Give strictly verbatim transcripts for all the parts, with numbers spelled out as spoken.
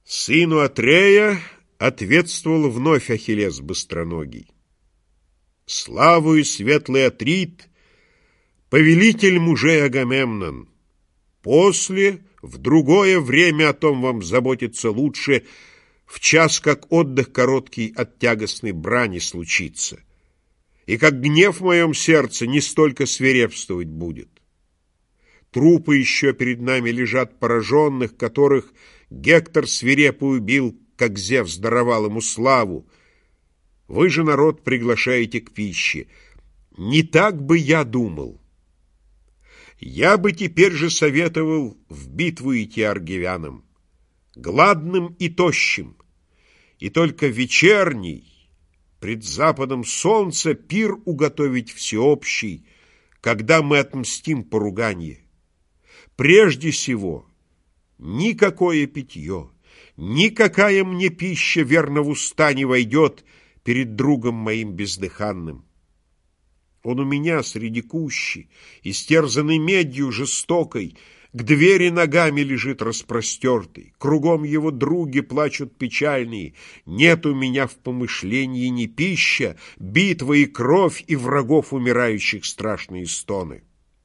Сыну Атрея ответствовал вновь Ахиллес быстроногий. Славою светлый Атрит, повелитель мужей Агамемнон, после, в другое время о том вам заботиться лучше, в час, как отдых короткий от тягостной брани случится, и как гнев в моем сердце не столько свирепствовать будет. Трупы еще перед нами лежат пораженных, которых Гектор свирепо убил, как Зевс даровал ему славу. Вы же народ приглашаете к пище. Не так бы я думал. Я бы теперь же советовал в битву идти аргивянам, гладным и тощим, и только вечерний, пред западом солнца, пир уготовить всеобщий, когда мы отмстим поруганье. Прежде всего, никакое питье, никакая мне пища верно в уста не войдет перед другом моим бездыханным. Он у меня среди кущи, истерзанный медью жестокой, к двери ногами лежит распростертый, кругом его други плачут печальные, нет у меня в помышлении ни пища, битва и кровь, и врагов умирающих страшные стоны.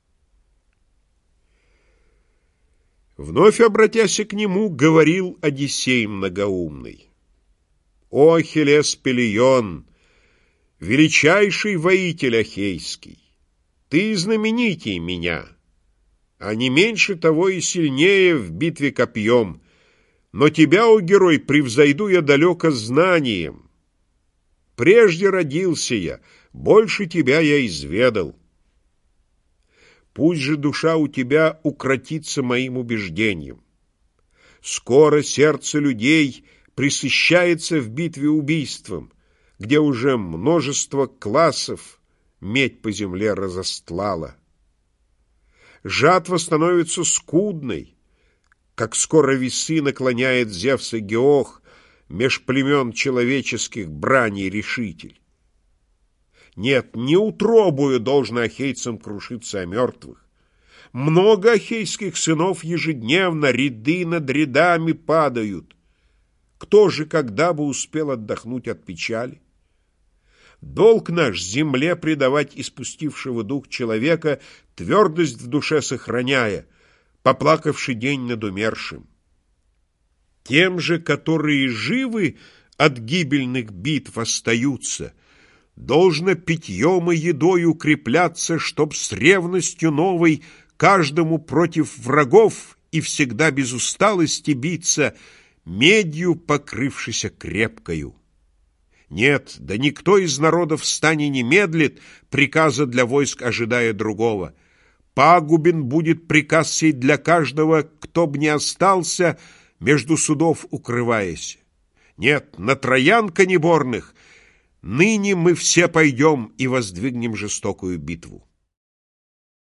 Вновь обратясь к нему, говорил Одиссей многоумный: «О, Ахиллес Пелион, величайший воитель ахейский, ты знаменитей меня, а не меньше того и сильнее в битве копьем, но тебя, о герой, превзойду я далеко знанием. Прежде родился я, больше тебя я изведал. Пусть же душа у тебя укротится моим убеждением. Скоро сердце людей пресыщается в битве убийством, где уже множество классов медь по земле разостлала. Жатва становится скудной, как скоро весы наклоняет Зевс и Геох меж племен человеческих брани решитель. Нет, не утробую должно ахейцам крушиться о мертвых. Много ахейских сынов ежедневно ряды над рядами падают. Кто же когда бы успел отдохнуть от печали? Долг наш земле предавать испустившего дух человека, твердость в душе сохраняя, поплакавший день над умершим. Тем же, которые живы от гибельных битв остаются, должно питьем и едой укрепляться, чтоб с ревностью новой каждому против врагов и всегда без усталости биться, медью покрывшейся крепкою. Нет, да никто из народов в стане не медлит, приказа для войск ожидая другого. Пагубен будет приказ сей для каждого, кто б не остался, между судов укрываясь. Нет, на троян конеборных ныне мы все пойдем и воздвигнем жестокую битву.